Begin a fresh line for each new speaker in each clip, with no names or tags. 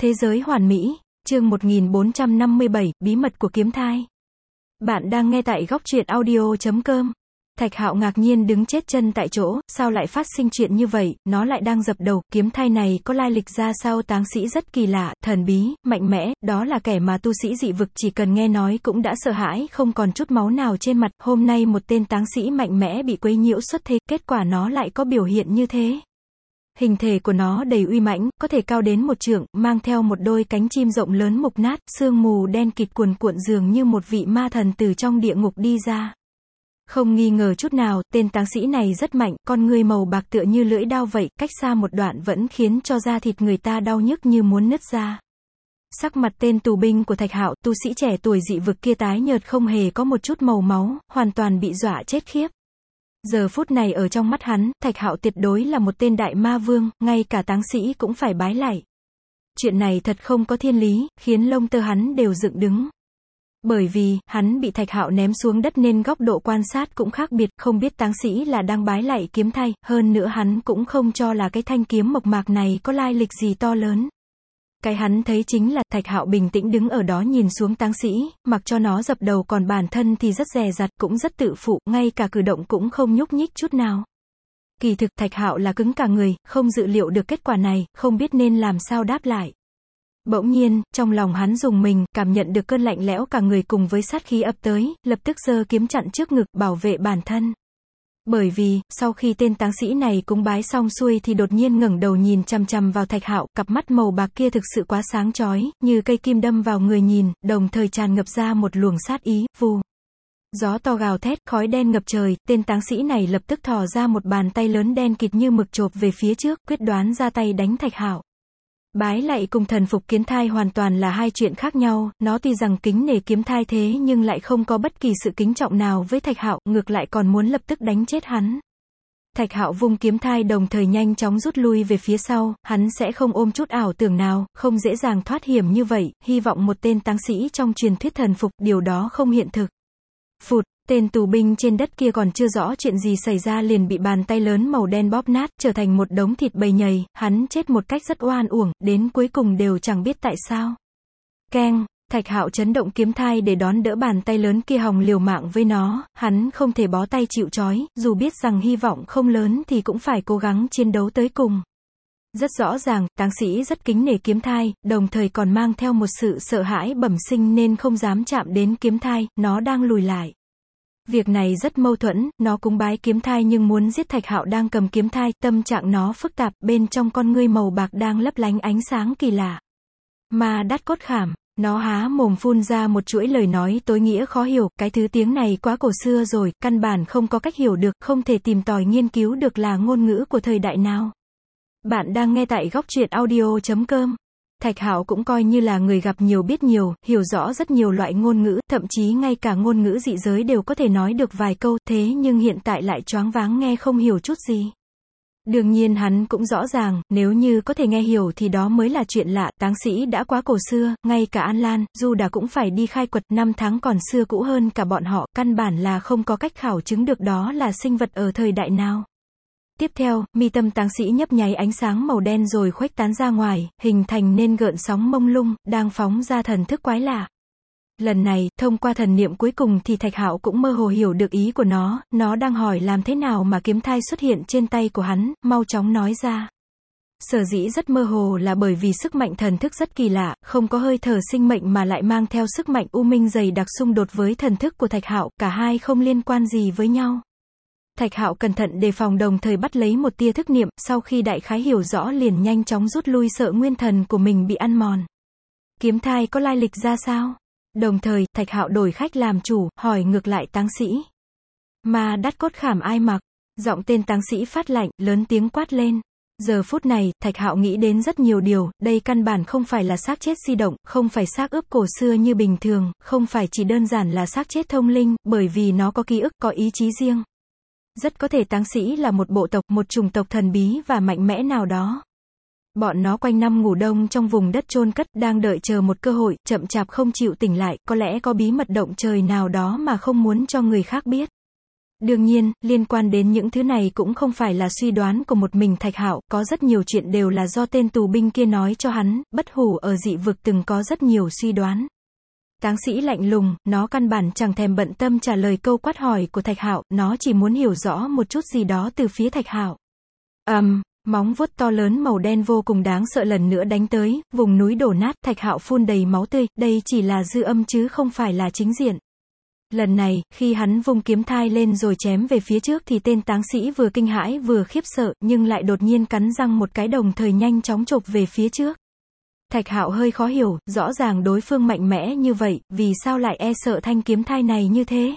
Thế giới hoàn mỹ, chương 1457, bí mật của kiếm thai. Bạn đang nghe tại góc truyện audio.com. Thạch Hạo ngạc nhiên đứng chết chân tại chỗ, sao lại phát sinh chuyện như vậy, nó lại đang dập đầu, kiếm thai này có lai lịch ra sao? Táng sĩ rất kỳ lạ, thần bí, mạnh mẽ, đó là kẻ mà tu sĩ dị vực chỉ cần nghe nói cũng đã sợ hãi, không còn chút máu nào trên mặt. Hôm nay một tên táng sĩ mạnh mẽ bị quấy nhiễu xuất thế, kết quả nó lại có biểu hiện như thế. Hình thể của nó đầy uy mãnh, có thể cao đến 1 trượng, mang theo một đôi cánh chim rộng lớn mục nát, sương mù đen kịt cuồn cuộn dường như một vị ma thần từ trong địa ngục đi ra. Không nghi ngờ chút nào, tên táng sĩ này rất mạnh, con ngươi màu bạc tựa như lưỡi dao vậy, cách xa một đoạn vẫn khiến cho da thịt người ta đau nhức như muốn nứt ra. Sắc mặt tên tù binh của Thạch Hạo, tu sĩ trẻ tuổi dị vực kia tái nhợt không hề có một chút màu máu, hoàn toàn bị dọa chết khiếp. Giờ phút này ở trong mắt hắn, Thạch Hạo tuyệt đối là một tên đại ma vương, ngay cả táng sĩ cũng phải bái lạy. Chuyện này thật không có thiên lý, khiến lông tơ hắn đều dựng đứng. Bởi vì, hắn bị Thạch Hạo ném xuống đất nên góc độ quan sát cũng khác biệt, không biết táng sĩ là đang bái lạy kiếm thai, hơn nữa hắn cũng không cho là cái thanh kiếm mộc mạc này có lai lịch gì to lớn. Cái hắn thấy chính là, Thạch Hạo bình tĩnh đứng ở đó nhìn xuống táng sĩ, mặc cho nó dập đầu, còn bản thân thì rất dè dặt, cũng rất tự phụ, ngay cả cử động cũng không nhúc nhích chút nào. Kỳ thực, Thạch Hạo là cứng cả người, không dự liệu được kết quả này, không biết nên làm sao đáp lại. Bỗng nhiên, trong lòng hắn rùng mình, cảm nhận được cơn lạnh lẽo cả người cùng với sát khí ập tới, lập tức giơ kiếm chặn trước ngực, bảo vệ bản thân. Bởi vì, sau khi tên táng sĩ này cúng bái xong xuôi thì đột nhiên ngẩng đầu nhìn chằm chằm vào Thạch Hạo, cặp mắt màu bạc kia thực sự quá sáng chói, như cây kim đâm vào người nhìn, đồng thời tràn ngập ra một luồng sát ý, vù. Gió to gào thét, khói đen ngập trời, tên táng sĩ này lập tức thò ra một bàn tay lớn đen kịt như mực chộp về phía trước, quyết đoán ra tay đánh Thạch Hạo. Bái lạy cùng thần phục kiếm thai hoàn toàn là hai chuyện khác nhau, nó tuy rằng kính nể kiếm thai thế nhưng lại không có bất kỳ sự kính trọng nào với Thạch Hạo, ngược lại còn muốn lập tức đánh chết hắn. Thạch Hạo vung kiếm thai đồng thời nhanh chóng rút lui về phía sau, hắn sẽ không ôm chút ảo tưởng nào, không dễ dàng thoát hiểm như vậy, hy vọng một tên táng sĩ trong truyền thuyết thần phục, điều đó không hiện thực. Phụt, tên tù binh trên đất kia còn chưa rõ chuyện gì xảy ra liền bị bàn tay lớn màu đen bóp nát, trở thành một đống thịt bầy nhầy, hắn chết một cách rất oan uổng, đến cuối cùng đều chẳng biết tại sao. Keng, Thạch Hạo chấn động kiếm thai để đón đỡ bàn tay lớn kia hòng liều mạng với nó, hắn không thể bó tay chịu trói, dù biết rằng hy vọng không lớn thì cũng phải cố gắng chiến đấu tới cùng. Rất rõ ràng, táng sĩ rất kính nể kiếm thai, đồng thời còn mang theo một sự sợ hãi bẩm sinh nên không dám chạm đến kiếm thai, nó đang lùi lại. Việc này rất mâu thuẫn, nó cúng bái kiếm thai nhưng muốn giết Thạch Hạo đang cầm kiếm thai, tâm trạng nó phức tạp, bên trong con ngươi màu bạc đang lấp lánh ánh sáng kỳ lạ. Ma đát cốt khảm, nó há mồm phun ra một chuỗi lời nói tối nghĩa khó hiểu, cái thứ tiếng này quá cổ xưa rồi, căn bản không có cách hiểu được, không thể tìm tòi nghiên cứu được là ngôn ngữ của thời đại nào. Bạn đang nghe tại góc truyện audio.com. Thạch Hạo cũng coi như là người gặp nhiều biết nhiều, hiểu rõ rất nhiều loại ngôn ngữ, thậm chí ngay cả ngôn ngữ dị giới đều có thể nói được vài câu, thế nhưng hiện tại lại choáng váng nghe không hiểu chút gì. Đương nhiên hắn cũng rõ ràng, nếu như có thể nghe hiểu thì đó mới là chuyện lạ, táng sĩ đã quá cổ xưa, ngay cả An Lan, Du Đà cũng phải đi khai quật, năm tháng còn xưa cũ hơn cả bọn họ, căn bản là không có cách khảo chứng được đó là sinh vật ở thời đại nào. Tiếp theo, mi tâm táng sĩ nhấp nháy ánh sáng màu đen rồi khuếch tán ra ngoài, hình thành nên gợn sóng mông lung, đang phóng ra thần thức quái lạ. Lần này, thông qua thần niệm cuối cùng thì Thạch Hạo cũng mơ hồ hiểu được ý của nó đang hỏi làm thế nào mà kiếm thai xuất hiện trên tay của hắn, mau chóng nói ra. Sở dĩ rất mơ hồ là bởi vì sức mạnh thần thức rất kỳ lạ, không có hơi thở sinh mệnh mà lại mang theo sức mạnh u minh dày đặc xung đột với thần thức của Thạch Hạo, cả hai không liên quan gì với nhau. Thạch Hạo cẩn thận đề phòng đồng thời bắt lấy một tia thức niệm, sau khi đại khái hiểu rõ liền nhanh chóng rút lui sợ nguyên thần của mình bị ăn mòn. Kiếm thai có lai lịch ra sao? Đồng thời, Thạch Hạo đổi khách làm chủ, hỏi ngược lại táng sĩ. Ma đát cốt khảm ai mặc? Giọng tên táng sĩ phát lạnh, lớn tiếng quát lên. Giờ phút này, Thạch Hạo nghĩ đến rất nhiều điều, đây căn bản không phải là xác chết di động, không phải xác ướp cổ xưa như bình thường, không phải chỉ đơn giản là xác chết thông linh, bởi vì nó có ký ức, có ý chí riêng. Rất có thể táng sĩ là một bộ tộc, một chủng tộc thần bí và mạnh mẽ nào đó. Bọn nó quanh năm ngủ đông trong vùng đất chôn cất, đang đợi chờ một cơ hội, chậm chạp không chịu tỉnh lại, có lẽ có bí mật động trời nào đó mà không muốn cho người khác biết. Đương nhiên, liên quan đến những thứ này cũng không phải là suy đoán của một mình Thạch Hạo, có rất nhiều chuyện đều là do tên tù binh kia nói cho hắn, bất hủ ở dị vực từng có rất nhiều suy đoán. Táng sĩ lạnh lùng, nó căn bản chẳng thèm bận tâm trả lời câu quát hỏi của Thạch Hạo, nó chỉ muốn hiểu rõ một chút gì đó từ phía Thạch Hạo. Móng vuốt to lớn màu đen vô cùng đáng sợ lần nữa đánh tới, vùng núi đổ nát, Thạch Hạo phun đầy máu tươi, đây chỉ là dư âm chứ không phải là chính diện. Lần này, khi hắn vung kiếm thai lên rồi chém về phía trước thì tên táng sĩ vừa kinh hãi vừa khiếp sợ, nhưng lại đột nhiên cắn răng một cái đồng thời nhanh chóng chộp về phía trước. Thạch Hạo hơi khó hiểu, rõ ràng đối phương mạnh mẽ như vậy, vì sao lại e sợ thanh kiếm thai này như thế?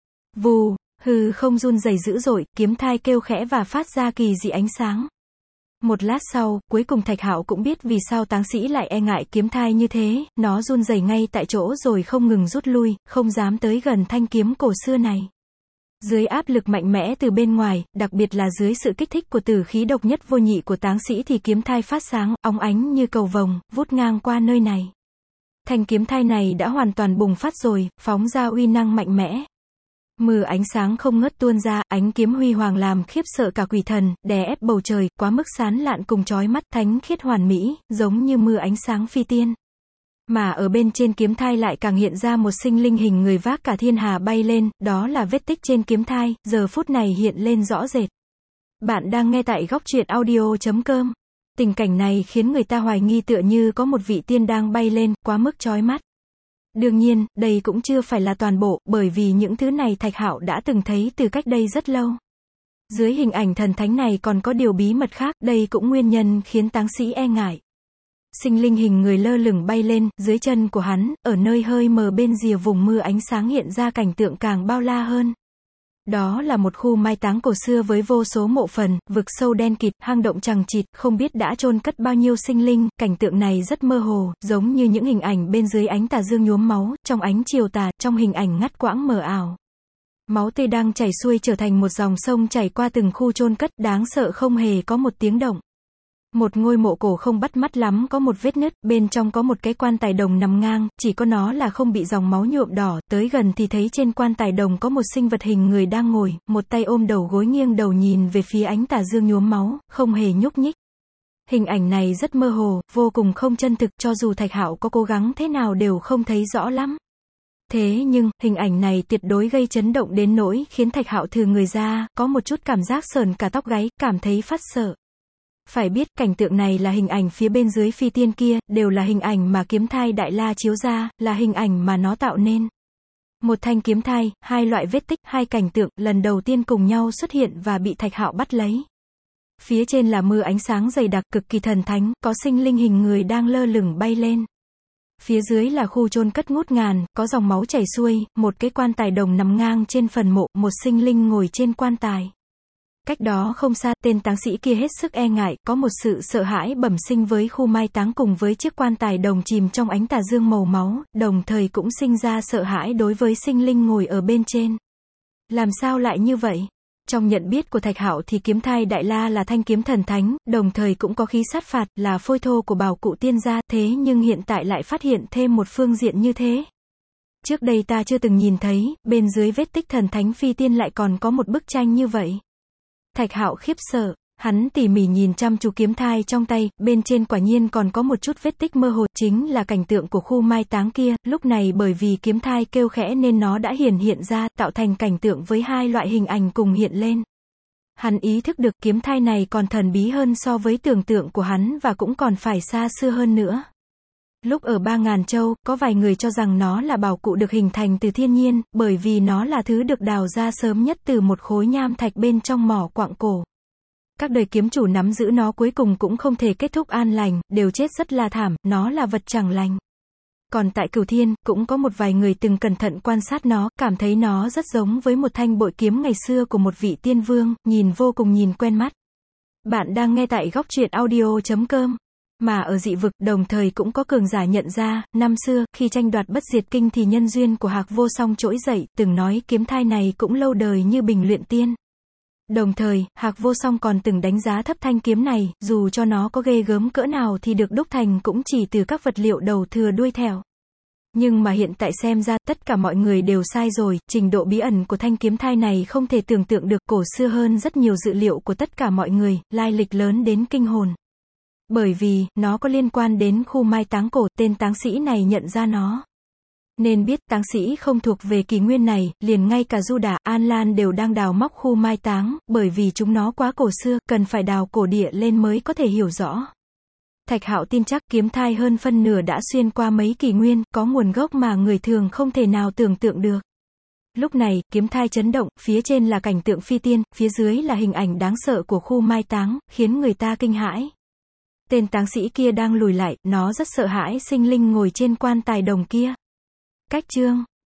Vù, hư không run rẩy dữ dội, kiếm thai kêu khẽ và phát ra kỳ dị ánh sáng. Một lát sau, cuối cùng Thạch Hạo cũng biết vì sao táng sĩ lại e ngại kiếm thai như thế, nó run rẩy ngay tại chỗ rồi không ngừng rút lui, không dám tới gần thanh kiếm cổ xưa này. Dưới áp lực mạnh mẽ từ bên ngoài, đặc biệt là dưới sự kích thích của tử khí độc nhất vô nhị của táng sĩ thì kiếm thai phát sáng, óng ánh như cầu vồng, vút ngang qua nơi này. Thanh kiếm thai này đã hoàn toàn bùng phát rồi, phóng ra uy năng mạnh mẽ. Mưa ánh sáng không ngớt tuôn ra, ánh kiếm huy hoàng làm khiếp sợ cả quỷ thần, đè ép bầu trời, quá mức sán lạn cùng chói mắt, thánh khiết hoàn mỹ, giống như mưa ánh sáng phi tiên. Mà ở bên trên kiếm thai lại càng hiện ra một sinh linh hình người vác cả thiên hà bay lên, đó là vết tích trên kiếm thai, giờ phút này hiện lên rõ rệt. Bạn đang nghe tại góc truyện audio.com. Tình cảnh này khiến người ta hoài nghi tựa như có một vị tiên đang bay lên, quá mức chói mắt. Đương nhiên, đây cũng chưa phải là toàn bộ, bởi vì những thứ này Thạch Hạo đã từng thấy từ cách đây rất lâu. Dưới hình ảnh thần thánh này còn có điều bí mật khác, đây cũng nguyên nhân khiến táng sĩ e ngại. Sinh linh hình người lơ lửng bay lên, dưới chân của hắn, ở nơi hơi mờ bên rìa vùng mưa ánh sáng hiện ra cảnh tượng càng bao la hơn. Đó là một khu mai táng cổ xưa với vô số mộ phần, vực sâu đen kịt, hang động chằng chịt, không biết đã chôn cất bao nhiêu sinh linh, cảnh tượng này rất mơ hồ, giống như những hình ảnh bên dưới ánh tà dương nhuốm máu, trong ánh chiều tà, trong hình ảnh ngắt quãng mờ ảo. Máu tươi đang chảy xuôi trở thành một dòng sông chảy qua từng khu chôn cất, đáng sợ không hề có một tiếng động. Một ngôi mộ cổ không bắt mắt lắm có một vết nứt, bên trong có một cái quan tài đồng nằm ngang, chỉ có nó là không bị dòng máu nhuộm đỏ, tới gần thì thấy trên quan tài đồng có một sinh vật hình người đang ngồi, một tay ôm đầu gối nghiêng đầu nhìn về phía ánh tà dương nhuốm máu, không hề nhúc nhích. Hình ảnh này rất mơ hồ, vô cùng không chân thực, cho dù Thạch Hạo có cố gắng thế nào đều không thấy rõ lắm. Thế nhưng, hình ảnh này tuyệt đối gây chấn động đến nỗi khiến Thạch Hạo thừ người ra, có một chút cảm giác sởn cả tóc gáy, cảm thấy phát sợ. Phải biết, cảnh tượng này là hình ảnh phía bên dưới phi tiên kia, đều là hình ảnh mà kiếm thai Đại La chiếu ra, là hình ảnh mà nó tạo nên. Một thanh kiếm thai, hai loại vết tích, hai cảnh tượng, lần đầu tiên cùng nhau xuất hiện và bị Thạch Hạo bắt lấy. Phía trên là mưa ánh sáng dày đặc cực kỳ thần thánh, có sinh linh hình người đang lơ lửng bay lên. Phía dưới là khu chôn cất ngút ngàn, có dòng máu chảy xuôi, một cái quan tài đồng nằm ngang trên phần mộ, một sinh linh ngồi trên quan tài. Cách đó không xa, tên táng sĩ kia hết sức e ngại, có một sự sợ hãi bẩm sinh với khu mai táng cùng với chiếc quan tài đồng chìm trong ánh tà dương màu máu, đồng thời cũng sinh ra sợ hãi đối với sinh linh ngồi ở bên trên. Làm sao lại như vậy? Trong nhận biết của Thạch Hạo thì kiếm thai Đại La là thanh kiếm thần thánh, đồng thời cũng có khí sát phạt, là phôi thô của bảo cụ tiên gia, thế nhưng hiện tại lại phát hiện thêm một phương diện như thế. Trước đây ta chưa từng nhìn thấy, bên dưới vết tích thần thánh phi tiên lại còn có một bức tranh như vậy. Thạch Hạo khiếp sợ, hắn tỉ mỉ nhìn chăm chú kiếm thai trong tay, bên trên quả nhiên còn có một chút vết tích mơ hồ, chính là cảnh tượng của khu mai táng kia, lúc này bởi vì kiếm thai kêu khẽ nên nó đã hiện ra, tạo thành cảnh tượng với hai loại hình ảnh cùng hiện lên. Hắn ý thức được kiếm thai này còn thần bí hơn so với tưởng tượng của hắn và cũng còn phải xa xưa hơn nữa. Lúc ở 3.000 châu, có vài người cho rằng nó là bảo cụ được hình thành từ thiên nhiên, bởi vì nó là thứ được đào ra sớm nhất từ một khối nham thạch bên trong mỏ quặng cổ. Các đời kiếm chủ nắm giữ nó cuối cùng cũng không thể kết thúc an lành, đều chết rất là thảm, nó là vật chẳng lành. Còn tại Cửu Thiên, cũng có một vài người từng cẩn thận quan sát nó, cảm thấy nó rất giống với một thanh bội kiếm ngày xưa của một vị tiên vương, nhìn vô cùng quen mắt. Bạn đang nghe tại góc truyện audio.com. Mà ở dị vực, đồng thời cũng có cường giả nhận ra, năm xưa, khi tranh đoạt bất diệt kinh thì nhân duyên của Hạc Vô Song trỗi dậy, từng nói kiếm thai này cũng lâu đời như bình luyện tiên. Đồng thời, Hạc Vô Song còn từng đánh giá thấp thanh kiếm này, dù cho nó có ghê gớm cỡ nào thì được đúc thành cũng chỉ từ các vật liệu đầu thừa đuôi thẻo. Nhưng mà hiện tại xem ra, tất cả mọi người đều sai rồi, trình độ bí ẩn của thanh kiếm thai này không thể tưởng tượng được, cổ xưa hơn rất nhiều dự liệu của tất cả mọi người, lai lịch lớn đến kinh hồn. Bởi vì, nó có liên quan đến khu mai táng cổ, tên táng sĩ này nhận ra nó. Nên biết, táng sĩ không thuộc về kỷ nguyên này, liền ngay cả Du Đà, An Lan đều đang đào móc khu mai táng, bởi vì chúng nó quá cổ xưa, cần phải đào cổ địa lên mới có thể hiểu rõ. Thạch Hạo tin chắc kiếm thai hơn phân nửa đã xuyên qua mấy kỷ nguyên, có nguồn gốc mà người thường không thể nào tưởng tượng được. Lúc này, kiếm thai chấn động, phía trên là cảnh tượng phi tiên, phía dưới là hình ảnh đáng sợ của khu mai táng, khiến người ta kinh hãi. Tên táng sĩ kia đang lùi lại, nó rất sợ hãi sinh linh ngồi trên quan tài đồng kia. Cách chương